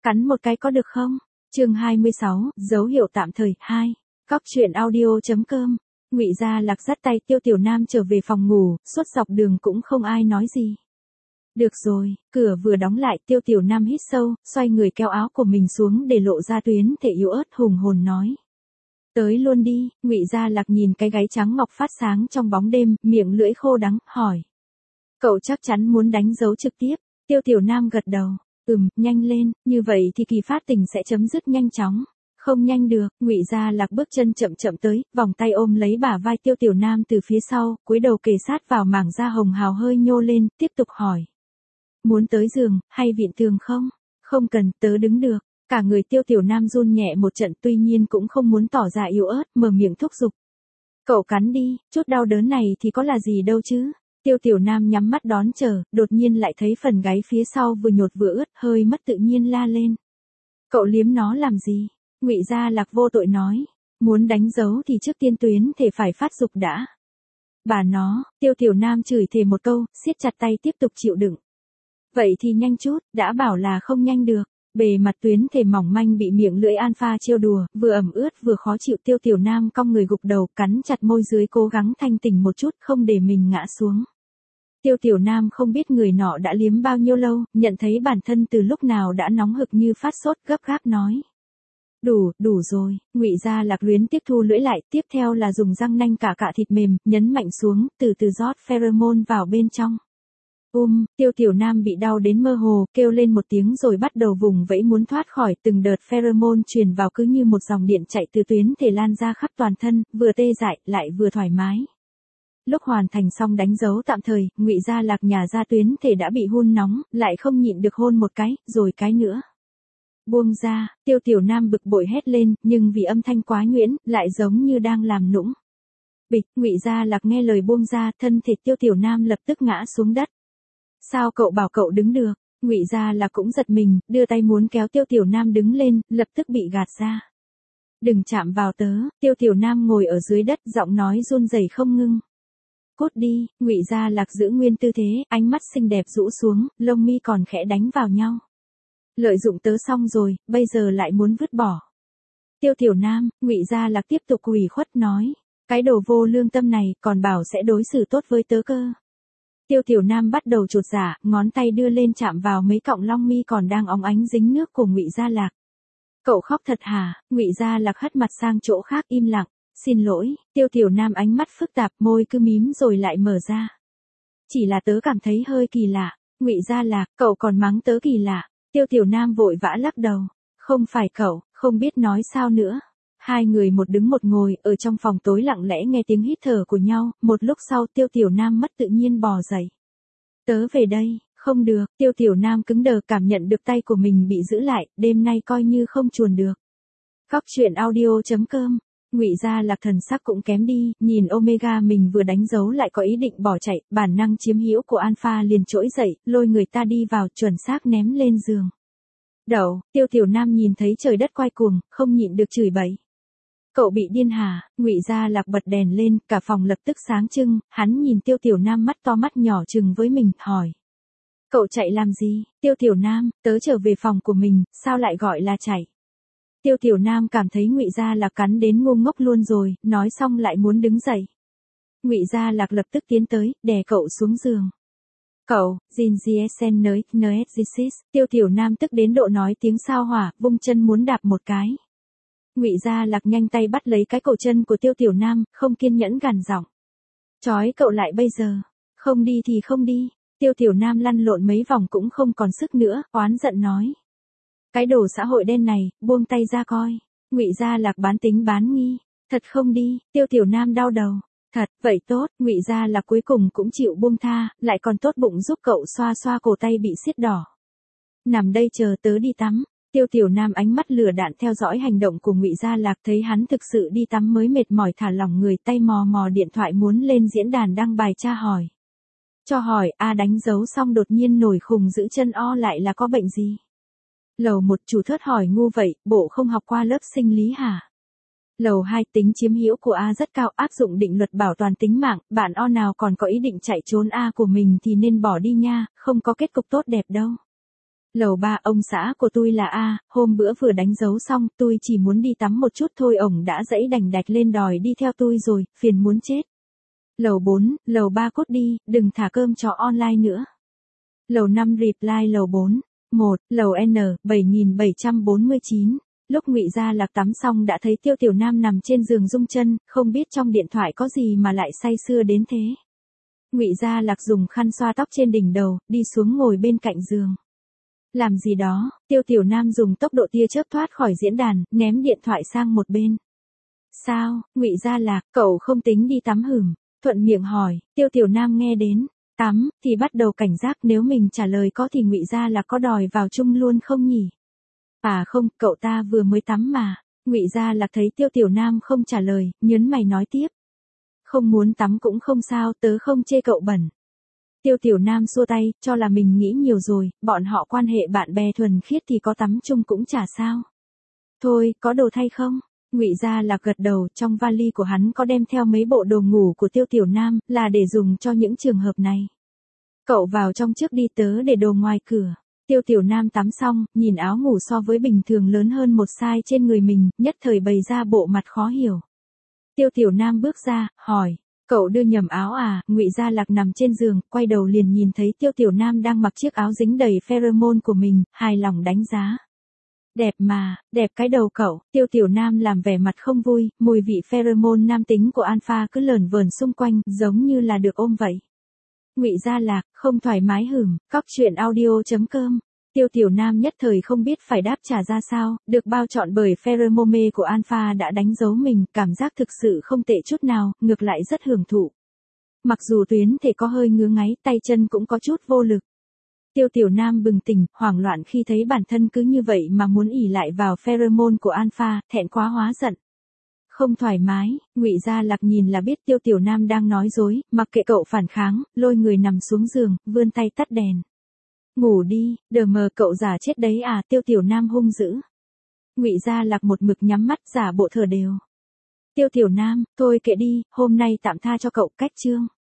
Cắn một cái có được không? Chương 26, dấu hiệu tạm thời 2. Cóc truyện audio.com. Ngụy Gia Lạc dắt tay Tiêu Tiểu Nam trở về phòng ngủ, suốt dọc đường cũng không ai nói gì. Được rồi, cửa vừa đóng lại, Tiêu Tiểu Nam hít sâu, xoay người kéo áo của mình xuống để lộ ra tuyến thể yếu ớt hùng hồn nói. Tới luôn đi. Ngụy Gia Lạc nhìn cái gáy trắng ngọc phát sáng trong bóng đêm, miệng lưỡi khô đắng, hỏi. Cậu chắc chắn muốn đánh dấu trực tiếp. Tiêu Tiểu Nam gật đầu. Nhanh lên, như vậy thì kỳ phát tình sẽ chấm dứt nhanh chóng. Không nhanh được. Ngụy Gia Lạc bước chân chậm chậm tới, vòng tay ôm lấy bả vai Tiêu Tiểu Nam từ phía sau, cúi đầu kề sát vào mảng da hồng hào hơi nhô lên, tiếp tục hỏi. Muốn tới giường, hay vịn tường không? Không cần, tớ đứng được. Cả người Tiêu Tiểu Nam run nhẹ một trận, tuy nhiên cũng không muốn tỏ ra yếu ớt, mở miệng thúc giục. Cậu cắn đi, chút đau đớn này thì có là gì đâu chứ. Tiêu Tiểu Nam nhắm mắt đón chờ, đột nhiên lại thấy phần gáy phía sau vừa nhột vừa ướt, hơi mất tự nhiên la lên. Cậu liếm nó làm gì? Ngụy Gia Lạc vô tội nói. Muốn đánh dấu thì trước tiên tuyến thể phải phát dục đã. Bà nó. Tiêu Tiểu Nam chửi thề một câu, siết chặt tay tiếp tục chịu đựng. Vậy thì nhanh chút, đã bảo là không nhanh được. Bề mặt tuyến thể mỏng manh bị miệng lưỡi alpha trêu đùa, vừa ẩm ướt vừa khó chịu. Tiêu Tiểu Nam cong người gục đầu, cắn chặt môi dưới cố gắng thanh tỉnh một chút, không để mình ngã xuống. Tiêu Tiểu Nam không biết người nọ đã liếm bao nhiêu lâu, nhận thấy bản thân từ lúc nào đã nóng hực như phát sốt, gấp gáp nói. Đủ rồi. Ngụy Gia Lạc luyến tiếp thu lưỡi lại, tiếp theo là dùng răng nanh cả thịt mềm, nhấn mạnh xuống, từ từ rót pheromone vào bên trong. Tiêu Tiểu Nam bị đau đến mơ hồ, kêu lên một tiếng rồi bắt đầu vùng vẫy muốn thoát khỏi, từng đợt pheromone truyền vào cứ như một dòng điện chạy từ tuyến thể lan ra khắp toàn thân, vừa tê dại, lại vừa thoải mái. Lúc hoàn thành xong đánh dấu tạm thời, Ngụy Gia Lạc nhả ra tuyến thể đã bị hun nóng, lại không nhịn được hôn một cái, rồi cái nữa. Buông ra. Tiêu Tiểu Nam bực bội hét lên, nhưng vì âm thanh quá nhuyễn, lại giống như đang làm nũng. Bịch. Ngụy Gia Lạc nghe lời buông ra, thân thể Tiêu Tiểu Nam lập tức ngã xuống đất. Sao cậu bảo cậu đứng được? Ngụy Gia Lạc cũng giật mình, đưa tay muốn kéo Tiêu Tiểu Nam đứng lên, lập tức bị gạt ra. Đừng chạm vào tớ. Tiêu Tiểu Nam ngồi ở dưới đất, giọng nói run rẩy không ngưng. Cút đi. Ngụy Gia Lạc giữ nguyên tư thế, ánh mắt xinh đẹp rũ xuống, lông mi còn khẽ đánh vào nhau. Lợi dụng tớ xong rồi, bây giờ lại muốn vứt bỏ. Tiêu Tiểu Nam. Ngụy Gia Lạc tiếp tục ủy khuất nói. Cái đồ vô lương tâm này, còn bảo sẽ đối xử tốt với tớ cơ. Tiêu Tiểu Nam bắt đầu chột dạ, ngón tay đưa lên chạm vào mấy cọng lông mi còn đang óng ánh dính nước của Ngụy Gia Lạc. Cậu khóc thật hả? Ngụy Gia Lạc hất mặt sang chỗ khác im lặng. Xin lỗi. Tiêu Tiểu Nam ánh mắt phức tạp, môi cứ mím rồi lại mở ra. Chỉ là tớ cảm thấy hơi kỳ lạ. Ngụy Gia Lạc, cậu còn mắng tớ kỳ lạ. Tiêu Tiểu Nam vội vã lắc đầu. Không phải cậu, không biết nói sao nữa. Hai người một đứng một ngồi, ở trong phòng tối lặng lẽ nghe tiếng hít thở của nhau, một lúc sau Tiêu Tiểu Nam mất tự nhiên bò dậy. Tớ về đây. Không được. Tiêu Tiểu Nam cứng đờ, cảm nhận được tay của mình bị giữ lại, đêm nay coi như không chuồn được. Cóc truyện audio.com. Ngụy Gia Lạc thần sắc cũng kém đi, nhìn Omega mình vừa đánh dấu lại có ý định bỏ chạy, bản năng chiếm hữu của Alpha liền trỗi dậy, lôi người ta đi vào, chuẩn xác ném lên giường. Đậu. Tiêu Tiểu Nam nhìn thấy trời đất quay cuồng, không nhịn được chửi bậy. Cậu bị điên hả? Ngụy Gia Lạc bật đèn lên, cả phòng lập tức sáng trưng, hắn nhìn Tiêu Tiểu Nam mắt to mắt nhỏ trừng với mình, hỏi. Cậu chạy làm gì? Tiêu Tiểu Nam, tớ trở về phòng của mình, sao lại gọi là chạy? Tiêu Tiểu Nam cảm thấy Ngụy Gia Lạc cắn đến ngu ngốc luôn rồi, nói xong lại muốn đứng dậy. Ngụy Gia Lạc lập tức tiến tới, đè cậu xuống giường. Cậu. Tiêu Tiểu Nam tức đến độ nói tiếng sao hỏa, vung chân muốn đạp một cái. Ngụy Gia Lạc nhanh tay bắt lấy cái cổ chân của Tiêu Tiểu Nam, không kiên nhẫn gằn giọng. Trói cậu lại bây giờ. Không đi thì không đi. Tiêu Tiểu Nam lăn lộn mấy vòng cũng không còn sức nữa, oán giận nói. Cái đồ xã hội đen này, buông tay ra coi. Ngụy Gia Lạc bán tính bán nghi. Thật không đi. Tiêu Tiểu Nam đau đầu. Thật. Vậy tốt. Ngụy Gia Lạc cuối cùng cũng chịu buông tha, lại còn tốt bụng giúp cậu xoa xoa cổ tay bị siết đỏ. Nằm đây chờ tớ đi tắm. Tiêu Tiểu Nam ánh mắt lửa đạn theo dõi hành động của Ngụy Gia Lạc, thấy hắn thực sự đi tắm mới mệt mỏi thả lỏng người, tay mò mò điện thoại muốn lên diễn đàn đăng bài tra hỏi. Cho hỏi, đánh dấu xong đột nhiên nổi khùng giữ chân lại là có bệnh gì? Lầu 1 chủ thớt hỏi ngu vậy, bộ không học qua lớp sinh lý hả? Lầu 2 tính chiếm hữu của rất cao, áp dụng định luật bảo toàn tính mạng, bạn nào còn có ý định chạy trốn của mình thì nên bỏ đi nha, không có kết cục tốt đẹp đâu. Lầu 3 ông xã của tôi là A, hôm bữa vừa đánh dấu xong, tôi chỉ muốn đi tắm một chút thôi ổng đã dãy đành đạch lên đòi đi theo tôi rồi, phiền muốn chết. Lầu 4, lầu 3 cút đi, đừng thả cơm chó online nữa. Lầu 5 reply lầu 4. 1, lầu N, 7749. Lúc Ngụy Gia Lạc tắm xong đã thấy Tiêu Tiểu Nam nằm trên giường rung chân, không biết trong điện thoại có gì mà lại say sưa đến thế. Ngụy Gia Lạc dùng khăn xoa tóc trên đỉnh đầu, đi xuống ngồi bên cạnh giường. Làm gì đó, Tiêu Tiểu Nam dùng tốc độ tia chớp thoát khỏi diễn đàn, ném điện thoại sang một bên. Sao, Ngụy Gia Lạc, cậu không tính đi tắm hửm? Thuận miệng hỏi, Tiêu Tiểu Nam nghe đến. Tắm, thì bắt đầu cảnh giác nếu mình trả lời có thì Ngụy Gia Lạc có đòi vào chung luôn không nhỉ? À không, cậu ta vừa mới tắm mà. Ngụy Gia Lạc thấy Tiêu Tiểu Nam không trả lời, nhớn mày nói tiếp. Không muốn tắm cũng không sao, tớ không chê cậu bẩn. Tiêu Tiểu Nam xua tay, cho là mình nghĩ nhiều rồi, bọn họ quan hệ bạn bè thuần khiết thì có tắm chung cũng chả sao. Thôi, có đồ thay không? Ngụy Gia Lạc gật đầu, trong vali của hắn có đem theo mấy bộ đồ ngủ của Tiêu Tiểu Nam, là để dùng cho những trường hợp này. Cậu vào trong trước đi, tớ để đồ ngoài cửa. Tiêu Tiểu Nam tắm xong, nhìn áo ngủ so với bình thường lớn hơn một size trên người mình, nhất thời bày ra bộ mặt khó hiểu. Tiêu Tiểu Nam bước ra, hỏi, cậu đưa nhầm áo à? Ngụy Gia Lạc nằm trên giường, quay đầu liền nhìn thấy Tiêu Tiểu Nam đang mặc chiếc áo dính đầy pheromone của mình, hài lòng đánh giá. Đẹp mà, đẹp cái đầu cậu. Tiêu Tiểu Nam làm vẻ mặt không vui, mùi vị pheromone nam tính của Alpha cứ lởn vởn xung quanh, giống như là được ôm vậy. Ngụy Gia Lạc, không thoải mái hửm, cóc truyện audio.com. Tiêu Tiểu Nam nhất thời không biết phải đáp trả ra sao, được bao trọn bởi pheromone của Alpha đã đánh dấu mình, cảm giác thực sự không tệ chút nào, ngược lại rất hưởng thụ. Mặc dù tuyến thể có hơi ngứa ngáy, tay chân cũng có chút vô lực. Tiêu Tiểu Nam bừng tỉnh, hoảng loạn khi thấy bản thân cứ như vậy mà muốn ỷ lại vào pheromone của Alpha, thẹn quá hóa giận. Không thoải mái, Ngụy Gia Lạc nhìn là biết Tiêu Tiểu Nam đang nói dối, mặc kệ cậu phản kháng, lôi người nằm xuống giường, vươn tay tắt đèn. Ngủ đi, đờ mờ cậu giả chết đấy à? Tiêu Tiểu Nam hung dữ. Ngụy Gia Lạc một mực nhắm mắt giả bộ thở đều. Tiêu Tiểu Nam, thôi kệ đi, hôm nay tạm tha cho cậu, cách chương.